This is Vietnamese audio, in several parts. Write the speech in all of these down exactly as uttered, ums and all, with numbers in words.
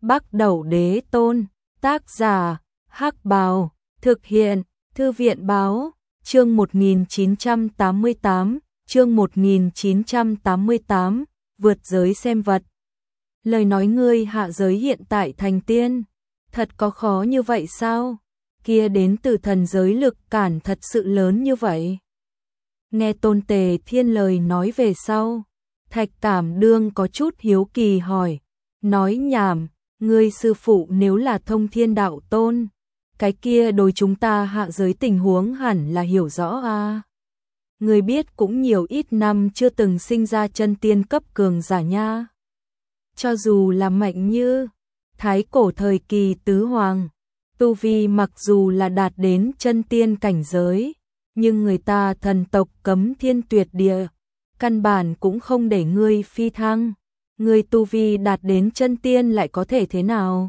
Bắc Đẩu Đế Tôn, tác giả, Hắc Bào, thực hiện, Thư viện Báo, chương một nghìn chín trăm tám mươi tám, chương một nghìn chín trăm tám mươi tám, vượt giới xem vật. Lời nói ngươi hạ giới hiện tại thành tiên, thật có khó như vậy sao? Kia đến từ thần giới lực cản thật sự lớn như vậy. Nghe Tôn Tề Thiên lời nói về sau, Thạch Cảm Đương có chút hiếu kỳ hỏi, nói nhảm, ngươi sư phụ nếu là Thông Thiên Đạo Tôn, cái kia đối chúng ta hạ giới tình huống hẳn là hiểu rõ a. Ngươi biết cũng nhiều ít năm chưa từng sinh ra chân tiên cấp cường giả nha. Cho dù là mạnh như Thái cổ thời kỳ tứ hoàng, tu vi mặc dù là đạt đến chân tiên cảnh giới, nhưng người ta thần tộc cấm thiên tuyệt địa, căn bản cũng không để ngươi phi thăng. Ngươi tu vi đạt đến chân tiên lại có thể thế nào?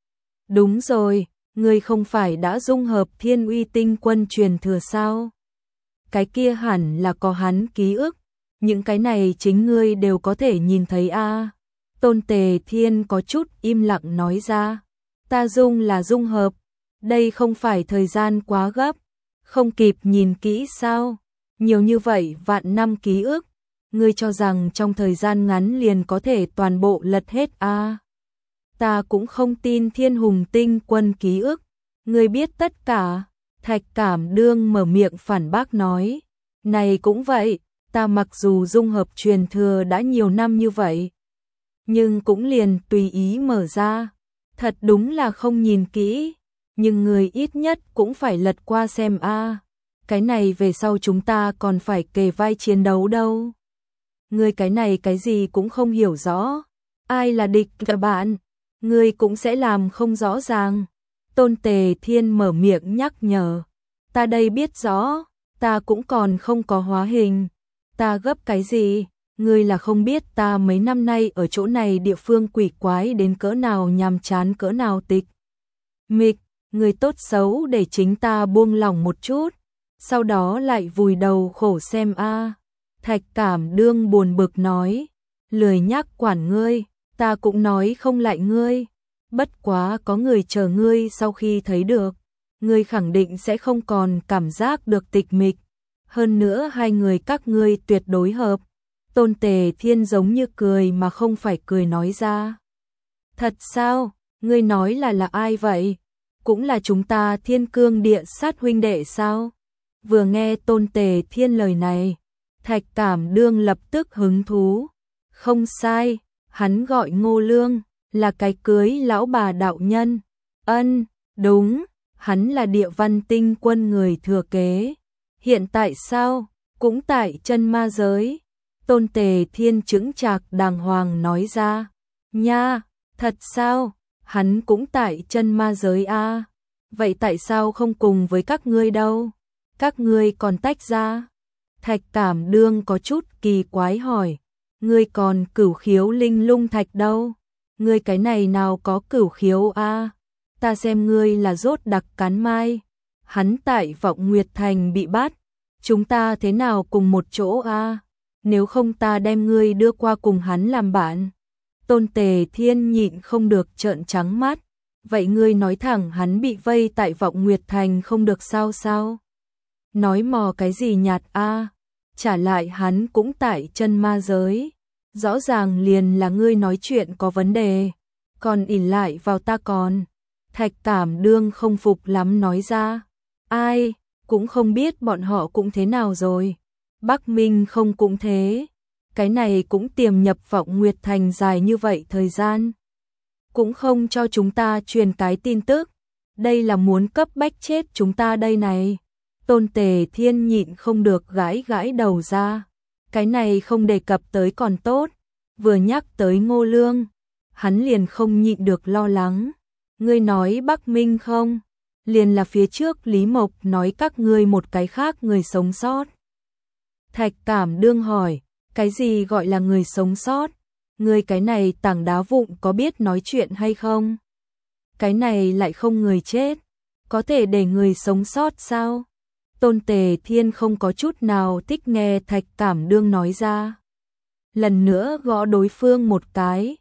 Đúng rồi, ngươi không phải đã dung hợp Thiên Uy Tinh Quân truyền thừa sao? Cái kia hẳn là có hắn ký ức, những cái này chính ngươi đều có thể nhìn thấy a. À. Tôn Tề Thiên có chút im lặng nói ra, ta dung là dung hợp, đây không phải thời gian quá gấp, không kịp nhìn kỹ sao? Nhiều như vậy vạn năm ký ức, ngươi cho rằng trong thời gian ngắn liền có thể toàn bộ lật hết a? À. Ta cũng không tin Thiên Hùng Tinh Quân ký ức, ngươi biết tất cả. Thạch Cảm Đương mở miệng phản bác nói, này cũng vậy, ta mặc dù dung hợp truyền thừa đã nhiều năm như vậy, nhưng cũng liền tùy ý mở ra, thật đúng là không nhìn kỹ, nhưng người ít nhất cũng phải lật qua xem a. À. Cái này về sau chúng ta còn phải kề vai chiến đấu đâu. Ngươi cái này cái gì cũng không hiểu rõ, ai là địch các bạn, ngươi cũng sẽ làm không rõ ràng. Tôn Tề Thiên mở miệng nhắc nhở, ta đây biết rõ, ta cũng còn không có hóa hình, ta gấp cái gì, ngươi là không biết ta mấy năm nay ở chỗ này địa phương quỷ quái đến cỡ nào nhàm chán cỡ nào tịch mịch, ngươi tốt xấu để chính ta buông lòng một chút, sau đó lại vùi đầu khổ xem a. À. Thạch Cảm Đương buồn bực nói, lười nhắc quản ngươi, ta cũng nói không lại ngươi. Bất quá có người chờ ngươi sau khi thấy được, ngươi khẳng định sẽ không còn cảm giác được tịch mịch. Hơn nữa hai người các ngươi tuyệt đối hợp. Tôn Tề Thiên giống như cười mà không phải cười nói ra. Thật sao? Ngươi nói là là ai vậy? Cũng là chúng ta Thiên Cương Địa Sát huynh đệ sao? Vừa nghe Tôn Tề Thiên lời này, Thạch Cảm Đương lập tức hứng thú. Không sai, hắn gọi Ngô Lương, là cái cưới lão bà đạo nhân. Ân, đúng, hắn là Địa Văn Tinh Quân người thừa kế. Hiện tại sao? Cũng tại chân ma giới. Tôn Tề Thiên chững chạc đàng hoàng nói ra. Nha, thật sao? Hắn cũng tại chân ma giới a. À? Vậy tại sao không cùng với các ngươi đâu? Các ngươi còn tách ra? Thạch Cảm Đương có chút kỳ quái hỏi. Ngươi còn cửu khiếu linh lung thạch đâu? Ngươi cái này nào có cửu khiếu a? À? Ta xem ngươi là rốt đặc cán mai. Hắn tại Vọng Nguyệt Thành bị bắt, chúng ta thế nào cùng một chỗ a? À? Nếu không ta đem ngươi đưa qua cùng hắn làm bạn. Tôn Tề Thiên nhịn không được trợn trắng mắt. Vậy ngươi nói thẳng hắn bị vây tại Vọng Nguyệt Thành không được sao sao? Nói mò cái gì nhạt a? À? Trả lại hắn cũng tại chân ma giới. Rõ ràng liền là ngươi nói chuyện có vấn đề, còn ỷ lại vào ta còn. Thạch Cảm Đương không phục lắm nói ra. Ai, cũng không biết bọn họ cũng thế nào rồi. Bắc Minh không cũng thế. Cái này cũng tiềm nhập Vọng Nguyệt Thành dài như vậy thời gian. Cũng không cho chúng ta truyền cái tin tức. Đây là muốn cấp bách chết chúng ta đây này. Tôn Tề Thiên nhịn không được gãi gãi đầu ra. Cái này không đề cập tới còn tốt. Vừa nhắc tới Ngô Lương, hắn liền không nhịn được lo lắng. Ngươi nói Bắc Minh không? Liền là phía trước Lý Mộc nói các ngươi một cái khác người sống sót. Thạch Cảm Đương hỏi, cái gì gọi là người sống sót? Ngươi cái này tảng đá vụn có biết nói chuyện hay không? Cái này lại không người chết, có thể để người sống sót sao? Tôn Tề Thiên không có chút nào thích nghe Thạch Cảm Đương nói ra. Lần nữa gõ đối phương một cái,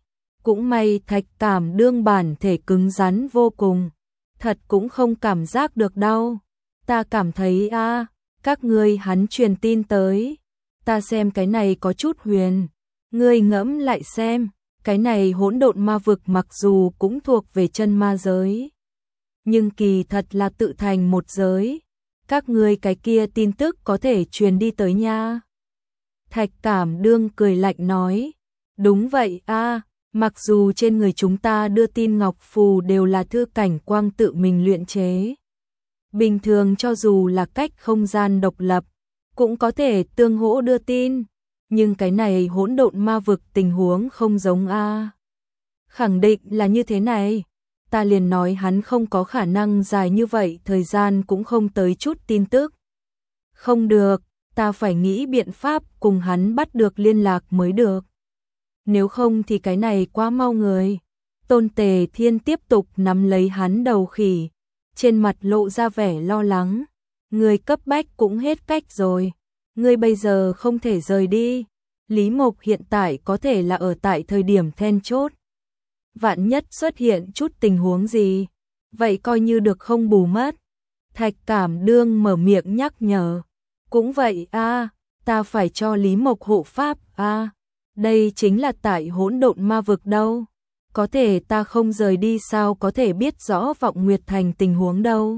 Cũng may Thạch Cảm Đương bản thể cứng rắn vô cùng, thật cũng không cảm giác được đau. Ta cảm thấy a, các ngươi hắn truyền tin tới, ta xem cái này có chút huyền, ngươi ngẫm lại xem, cái này hỗn độn ma vực mặc dù cũng thuộc về chân ma giới, nhưng kỳ thật là tự thành một giới, các ngươi cái kia tin tức có thể truyền đi tới nha. Thạch Cảm Đương cười lạnh nói, đúng vậy a, mặc dù trên người chúng ta đưa tin ngọc phù đều là thư cảnh quang tự mình luyện chế. Bình thường cho dù là cách không gian độc lập, cũng có thể tương hỗ đưa tin, nhưng cái này hỗn độn ma vực tình huống không giống a. Khẳng định là như thế này, ta liền nói hắn không có khả năng dài như vậy thời gian cũng không tới chút tin tức. Không được, ta phải nghĩ biện pháp cùng hắn bắt được liên lạc mới được. Nếu không thì cái này quá mau người. Tôn Tề Thiên tiếp tục nắm lấy hắn đầu khỉ, trên mặt lộ ra vẻ lo lắng. Người cấp bách cũng hết cách rồi. Ngươi bây giờ không thể rời đi. Lý Mộc hiện tại có thể là ở tại thời điểm then chốt. Vạn nhất xuất hiện chút tình huống gì, vậy coi như được không bù mất. Thạch Cảm Đương mở miệng nhắc nhở. Cũng vậy a, ta phải cho Lý Mộc hộ pháp a. Đây chính là tại hỗn độn ma vực đâu. Có thể ta không rời đi sao có thể biết rõ Vọng Nguyệt Thành tình huống đâu.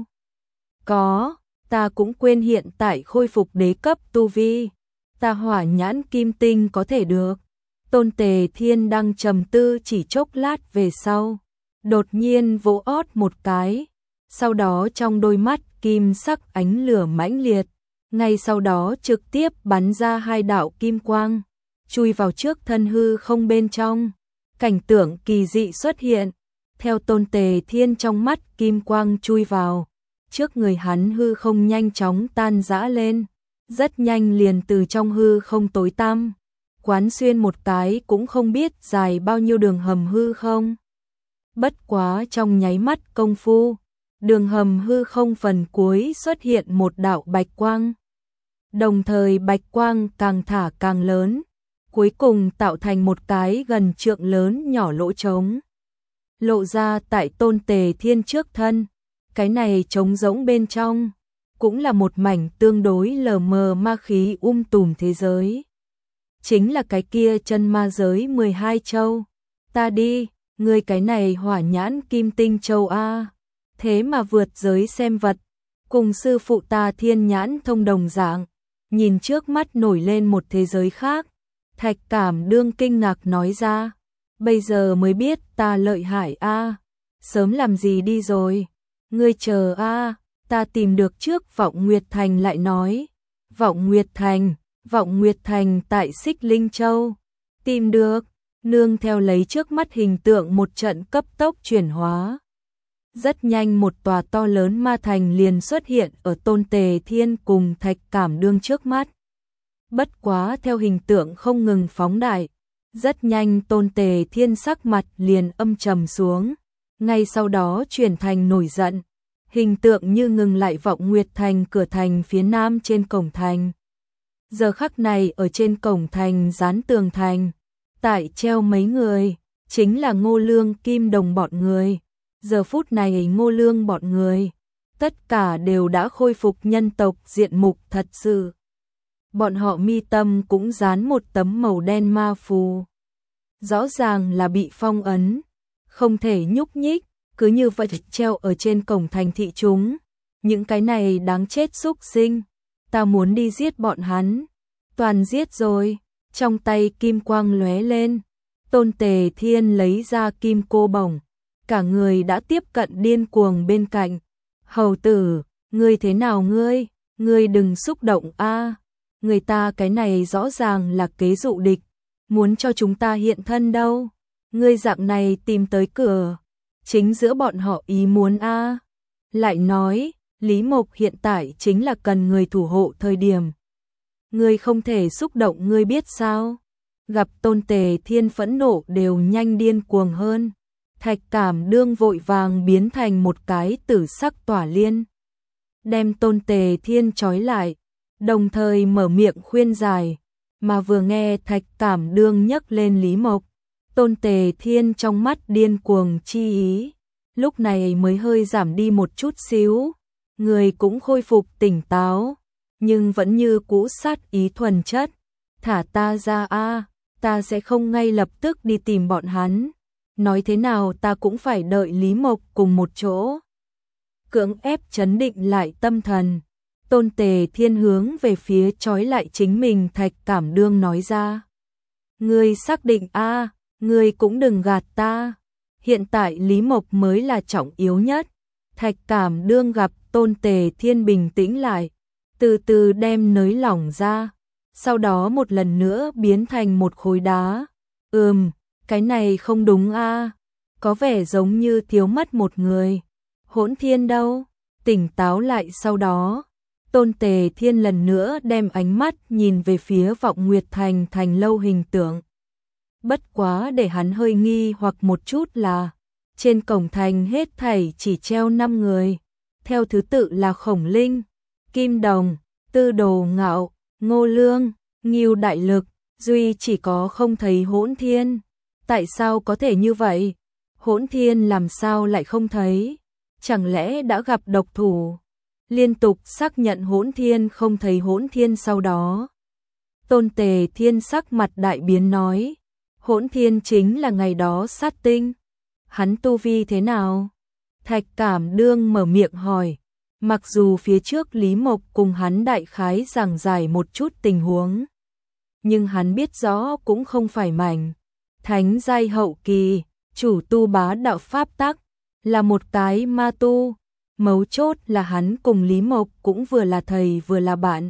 Có, ta cũng quên hiện tại khôi phục đế cấp tu vi. Ta hỏa nhãn kim tinh có thể được. Tôn Tề Thiên đang trầm tư chỉ chốc lát về sau. Đột nhiên vỗ ót một cái. Sau đó trong đôi mắt kim sắc ánh lửa mãnh liệt. Ngay sau đó trực tiếp bắn ra hai đạo kim quang, chui vào trước thân hư không bên trong. Cảnh tượng kỳ dị xuất hiện, theo Tôn Tề Thiên trong mắt kim quang chui vào, trước người hắn hư không nhanh chóng tan rã lên, rất nhanh liền từ trong hư không tối tăm, quán xuyên một cái cũng không biết dài bao nhiêu đường hầm hư không. Bất quá trong nháy mắt công phu, đường hầm hư không phần cuối xuất hiện một đạo bạch quang. Đồng thời bạch quang càng thả càng lớn, cuối cùng tạo thành một cái gần trượng lớn nhỏ lỗ trống. Lộ ra tại Tôn Tề Thiên trước thân, cái này trống rỗng bên trong, cũng là một mảnh tương đối lờ mờ ma khí um tùm thế giới. Chính là cái kia chân ma giới mười hai châu. Ta đi, ngươi cái này hỏa nhãn kim tinh châu A, thế mà vượt giới xem vật, cùng sư phụ ta thiên nhãn thông đồng dạng, nhìn trước mắt nổi lên một thế giới khác. Thạch Cảm Đương kinh ngạc nói ra, bây giờ mới biết ta lợi hại a, sớm làm gì đi rồi, ngươi chờ a, ta tìm được trước Vọng Nguyệt Thành lại nói. Vọng Nguyệt Thành, Vọng Nguyệt Thành tại Xích Linh Châu, tìm được, nương theo lấy trước mắt hình tượng một trận cấp tốc chuyển hóa. Rất nhanh một tòa to lớn ma thành liền xuất hiện ở Tôn Tề Thiên cùng Thạch Cảm Đương trước mắt. Bất quá theo hình tượng không ngừng phóng đại, rất nhanh Tôn Tề Thiên sắc mặt liền âm trầm xuống, ngay sau đó chuyển thành nổi giận, hình tượng như ngừng lại Vọng Nguyệt Thành cửa thành phía nam trên cổng thành. Giờ khắc này ở trên cổng thành dán tường thành, tại treo mấy người, chính là Ngô Lương Kim Đồng bọn người. Giờ phút này Ngô Lương bọn người, tất cả đều đã khôi phục nhân tộc diện mục thật sự. Bọn họ mi tâm cũng dán một tấm màu đen ma phù. Rõ ràng là bị phong ấn, không thể nhúc nhích, cứ như vậy treo ở trên cổng thành thị chúng. Những cái này đáng chết xúc sinh, ta muốn đi giết bọn hắn. Toàn giết rồi, trong tay kim quang lóe lên, Tôn Tề Thiên lấy ra kim cô bổng, cả người đã tiếp cận điên cuồng bên cạnh. Hầu tử, ngươi thế nào ngươi, ngươi đừng xúc động a, người ta cái này rõ ràng là kế dụ địch, muốn cho chúng ta hiện thân đâu, ngươi dạng này tìm tới cửa, chính giữa bọn họ ý muốn a. Lại nói, Lý Mộc hiện tại chính là cần người thủ hộ thời điểm. Ngươi không thể xúc động ngươi biết sao? Gặp Tôn Tề Thiên phẫn nộ đều nhanh điên cuồng hơn. Thạch Cảm Đương vội vàng biến thành một cái tử sắc tỏa liên, đem Tôn Tề Thiên trói lại, đồng thời mở miệng khuyên giải, mà vừa nghe Thạch Cảm Đương nhắc lên Lý Mộc, Tôn Tề Thiên trong mắt điên cuồng chi ý, lúc này mới hơi giảm đi một chút xíu, người cũng khôi phục tỉnh táo, nhưng vẫn như cũ sát ý thuần chất. Thả ta ra a, ta sẽ không ngay lập tức đi tìm bọn hắn. Nói thế nào ta cũng phải đợi Lý Mộc cùng một chỗ. Cưỡng ép trấn định lại tâm thần, Tôn Tề Thiên hướng về phía trói lại chính mình Thạch Cảm Đương nói ra. Ngươi xác định a, ngươi cũng đừng gạt ta. Hiện tại Lý Mộc mới là trọng yếu nhất. Thạch Cảm Đương gặp Tôn Tề Thiên bình tĩnh lại, từ từ đem nới lỏng ra, sau đó một lần nữa biến thành một khối đá. Ừm, cái này không đúng a, có vẻ giống như thiếu mất một người. Hỗn Thiên đâu? Tỉnh táo lại sau đó, Tôn Tề Thiên lần nữa đem ánh mắt nhìn về phía Vọng Nguyệt Thành thành lâu hình tượng. Bất quá để hắn hơi nghi hoặc một chút là, trên cổng thành hết thảy chỉ treo năm người, theo thứ tự là Khổng Linh, Kim Đồng, Tư Đồ Ngạo, Ngô Lương, Ngưu Đại Lực, duy chỉ có không thấy Hỗn Thiên. Tại sao có thể như vậy? Hỗn Thiên làm sao lại không thấy? Chẳng lẽ đã gặp độc thủ? Liên tục xác nhận Hỗn Thiên không thấy Hỗn Thiên sau đó, Tôn Tề Thiên sắc mặt đại biến nói, Hỗn Thiên chính là ngày đó sát tinh. Hắn tu vi thế nào? Thạch Cảm Đương mở miệng hỏi. Mặc dù phía trước Lý Mộc cùng hắn đại khái giảng giải một chút tình huống, nhưng hắn biết rõ cũng không phải mảnh. Thánh giai hậu kỳ, chủ tu bá đạo pháp tắc, là một cái ma tu. Mấu chốt là hắn cùng Lý Mộc cũng vừa là thầy vừa là bạn.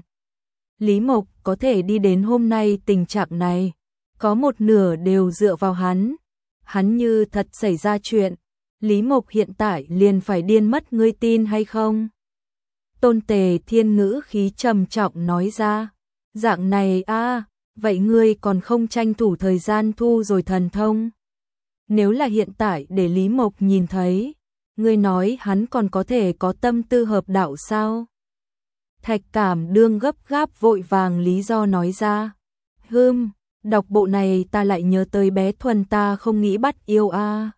Lý Mộc có thể đi đến hôm nay tình trạng này, có một nửa đều dựa vào hắn. Hắn như thật xảy ra chuyện, Lý Mộc hiện tại liền phải điên mất, ngươi tin hay không? Tôn Tề Thiên ngữ khí trầm trọng nói ra. Dạng này a, vậy ngươi còn không tranh thủ thời gian thu rồi thần thông? Nếu là hiện tại để Lý Mộc nhìn thấy, ngươi nói hắn còn có thể có tâm tư hợp đạo sao? Thạch Cảm Đương gấp gáp vội vàng lý do nói ra. Hừm, đọc bộ này ta lại nhớ tới bé Thuần ta không nghĩ bắt yêu a.